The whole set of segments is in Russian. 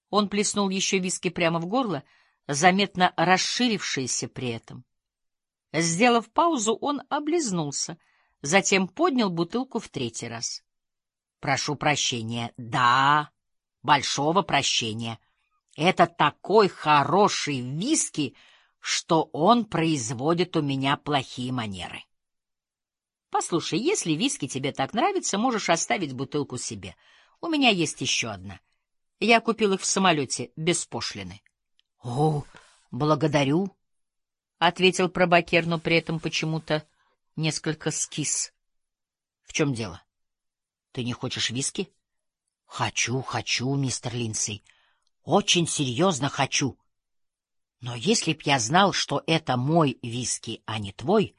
Он плеснул еще виски прямо в горло, заметно расширившееся при этом. Сделав паузу, он облизнулся, затем поднял бутылку в третий раз. — Прошу прощения. Да, большого прощения. Это такой хороший виски, что он производит у меня плохие манеры. Послушай, если виски тебе так нравится, можешь оставить бутылку себе. У меня есть еще одна. Я купил их в самолете без пошлины. — О, благодарю, — ответил пробакер, но при этом почему-то несколько скис. — В чем дело? Ты не хочешь виски? — Хочу, мистер Линдсей. Очень серьезно хочу. Но если б я знал, что это мой виски, а не твой,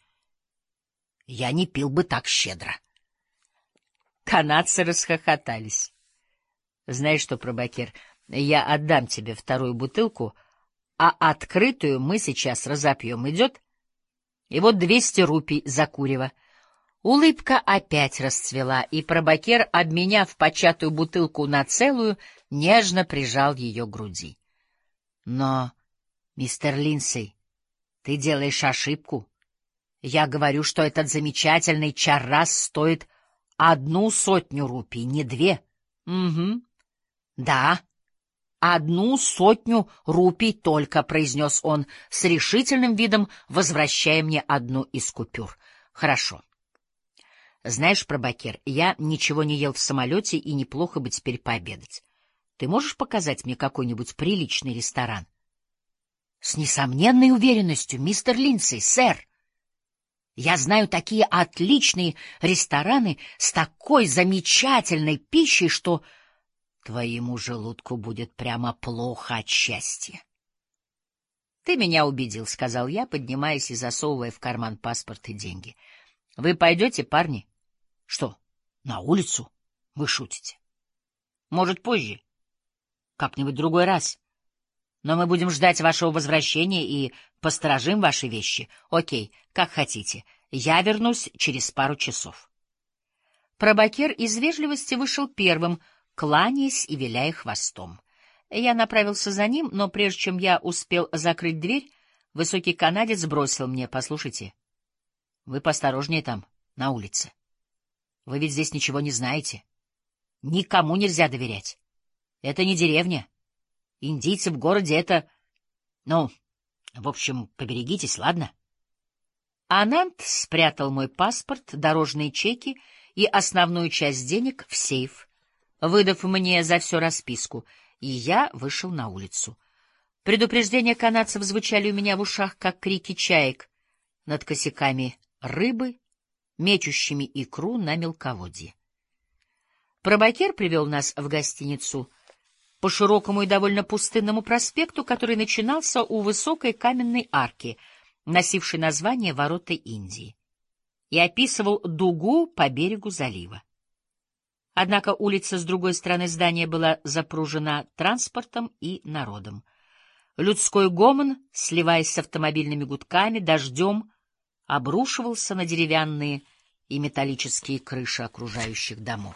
я не пил бы так щедро. Канадцы расхохотались. — Знаешь что, пробакер, я отдам тебе вторую бутылку, а открытую мы сейчас разопьем. Идет? И вот 200 рупий за курево. Улыбка опять расцвела, и пробакер, обменяв початую бутылку на целую, нежно прижал ее к груди. — Но, мистер Линдсей, ты делаешь ошибку. Я говорю, что этот замечательный чаррас стоит 100 рупий, не 2. — Угу. — Да, 100 рупий только, — произнес он с решительным видом, возвращая мне одну из купюр. — Хорошо. Знаешь, пробакер, я ничего не ел в самолете, и неплохо бы теперь пообедать. Ты можешь показать мне какой-нибудь приличный ресторан? — С несомненной уверенностью, мистер Линдсей, сэр. Я знаю такие отличные рестораны с такой замечательной пищей, что твоему желудку будет прямо плохо от счастья. — Ты меня убедил, — сказал я, поднимаясь и засовывая в карман паспорт и деньги. — Вы пойдете, парни? — Что, на улицу? Вы шутите? — Может, позже. Как-нибудь другой раз. Но мы будем ждать вашего возвращения и посторожим ваши вещи. Окей, как хотите. Я вернусь через пару часов. Пробакер из вежливости вышел первым, кланяясь и виляя хвостом. Я направился за ним, но прежде чем я успел закрыть дверь, высокий канадец бросил мне: — Послушайте, вы поосторожнее там, на улице. Вы ведь здесь ничего не знаете. Никому нельзя доверять. Это не деревня. Индийцы в городе — это... Ну, в общем, поберегитесь, ладно? Ананд спрятал мой паспорт, дорожные чеки и основную часть денег в сейф, выдав мне за все расписку, и я вышел на улицу. Предупреждения канадцев звучали у меня в ушах, как крики чаек над косяками рыбы, мечущими икру на мелководье. Пробакер привел нас в гостиницу по широкому и довольно пустынному проспекту, который начинался у высокой каменной арки, носившей название «Ворота Индии», и описывал дугу по берегу залива. Однако улица с другой стороны здания была запружена транспортом и народом. Людской гомон, сливаясь с автомобильными гудками, дождем обрушивался на деревянные и металлические крыши окружающих домов.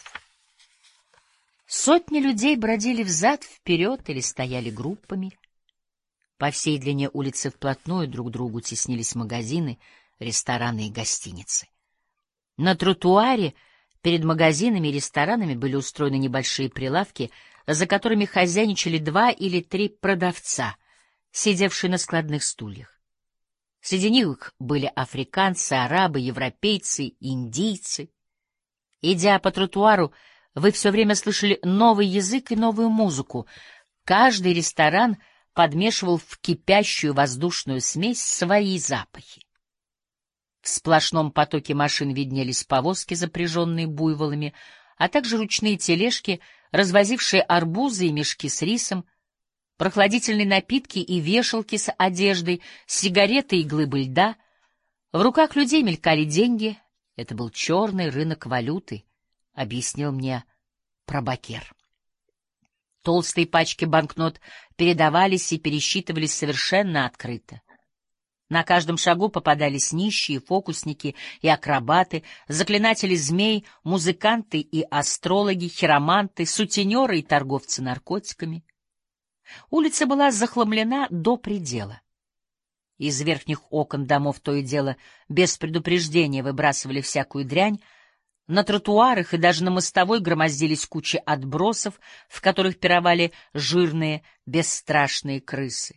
Сотни людей бродили взад-вперед или стояли группами. По всей длине улицы вплотную друг к другу теснились магазины, рестораны и гостиницы. На тротуаре перед магазинами и ресторанами были устроены небольшие прилавки, за которыми хозяйничали 2 или 3 продавца, сидевшие на складных стульях. Среди них были африканцы, арабы, европейцы, индийцы. Идя по тротуару, вы все время слышали новый язык и новую музыку. Каждый ресторан подмешивал в кипящую воздушную смесь свои запахи. В сплошном потоке машин виднелись повозки, запряженные буйволами, а также ручные тележки, развозившие арбузы и мешки с рисом, прохладительные напитки и вешалки с одеждой, сигареты и глыбы льда. В руках людей мелькали деньги. Это был черный рынок валюты, — объяснил мне пробакер. Толстые пачки банкнот передавались и пересчитывались совершенно открыто. На каждом шагу попадались нищие, фокусники и акробаты, заклинатели змей, музыканты и астрологи, хироманты, сутенеры и торговцы наркотиками. Улица была захламлена до предела. Из верхних окон домов то и дело без предупреждения выбрасывали всякую дрянь, на тротуарах и даже на мостовой громоздились кучи отбросов, в которых пировали жирные, бесстрашные крысы.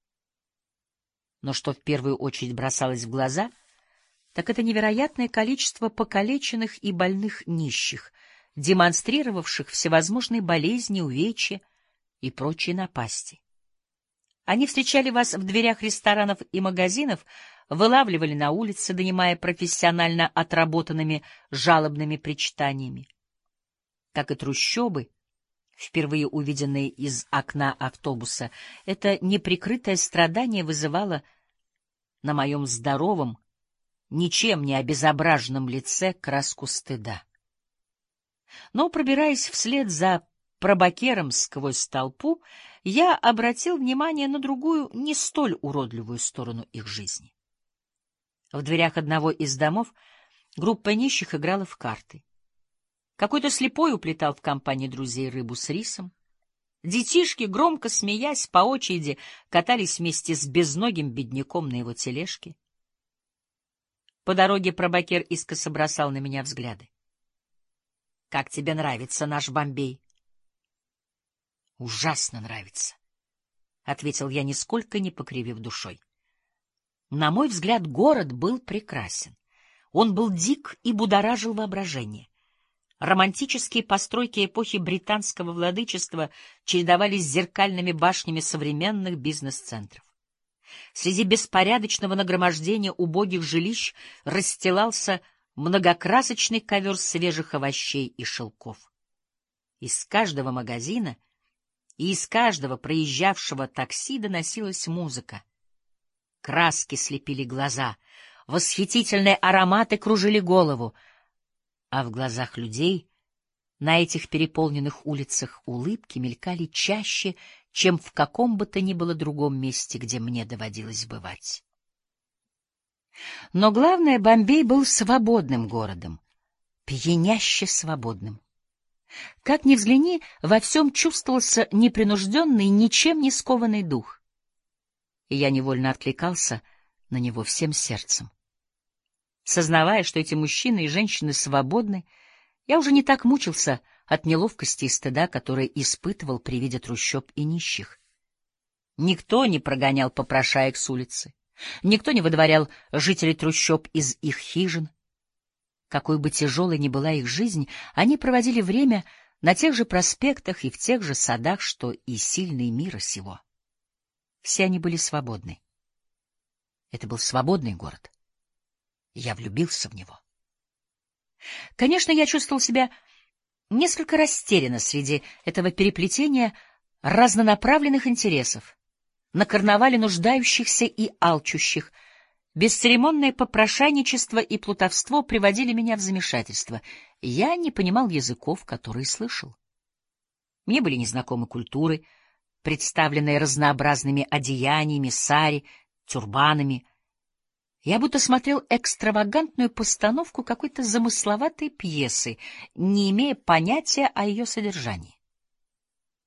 Но что в первую очередь бросалось в глаза, так это невероятное количество покалеченных и больных нищих, демонстрировавших всевозможные болезни, увечья и прочие напасти. Они встречали вас в дверях ресторанов и магазинов, вылавливали на улице, донимая профессионально отработанными жалобными причитаниями. Как и трущобы, впервые увиденные из окна автобуса, это неприкрытое страдание вызывало на моем здоровом, ничем не обезображенном лице краску стыда. Но, пробираясь вслед за пробакером сквозь толпу, я обратил внимание на другую, не столь уродливую сторону их жизни. В дверях одного из домов группа нищих играла в карты. Какой-то слепой уплетал в компании друзей рыбу с рисом. Детишки, громко смеясь, по очереди катались вместе с безногим бедняком на его тележке. По дороге пробакер искоса бросал на меня взгляды. — Как тебе нравится наш Бомбей? — Ужасно нравится, — ответил я, нисколько не покривив душой. На мой взгляд, город был прекрасен. Он был дик и будоражил воображение. Романтические постройки эпохи британского владычества чередовались с зеркальными башнями современных бизнес-центров. Среди беспорядочного нагромождения убогих жилищ расстилался многокрасочный ковер свежих овощей и шелков. Из каждого магазина и из каждого проезжавшего такси доносилась музыка. Краски слепили глаза, восхитительные ароматы кружили голову, а в глазах людей на этих переполненных улицах улыбки мелькали чаще, чем в каком бы то ни было другом месте, где мне доводилось бывать. Но главное, Бомбей был свободным городом, пьяняще свободным. Как ни взгляни, во всем чувствовался непринужденный, ничем не скованный дух. И я невольно откликался на него всем сердцем. Сознавая, что эти мужчины и женщины свободны, я уже не так мучился от неловкости и стыда, который испытывал при виде трущоб и нищих. Никто не прогонял попрошаек с улицы, никто не выдворял жителей трущоб из их хижин. Какой бы тяжелой ни была их жизнь, они проводили время на тех же проспектах и в тех же садах, что и сильные мира сего. Все они были свободны. Это был свободный город. Я влюбился в него. Конечно, я чувствовал себя несколько растерянно среди этого переплетения разнонаправленных интересов, на карнавале нуждающихся и алчущих. Бесцеремонное попрошайничество и плутовство приводили меня в замешательство. Я не понимал языков, которые слышал. Мне были незнакомы культуры, представленные разнообразными одеяниями, сари, тюрбанами. Я будто смотрел экстравагантную постановку какой-то замысловатой пьесы, не имея понятия о ее содержании.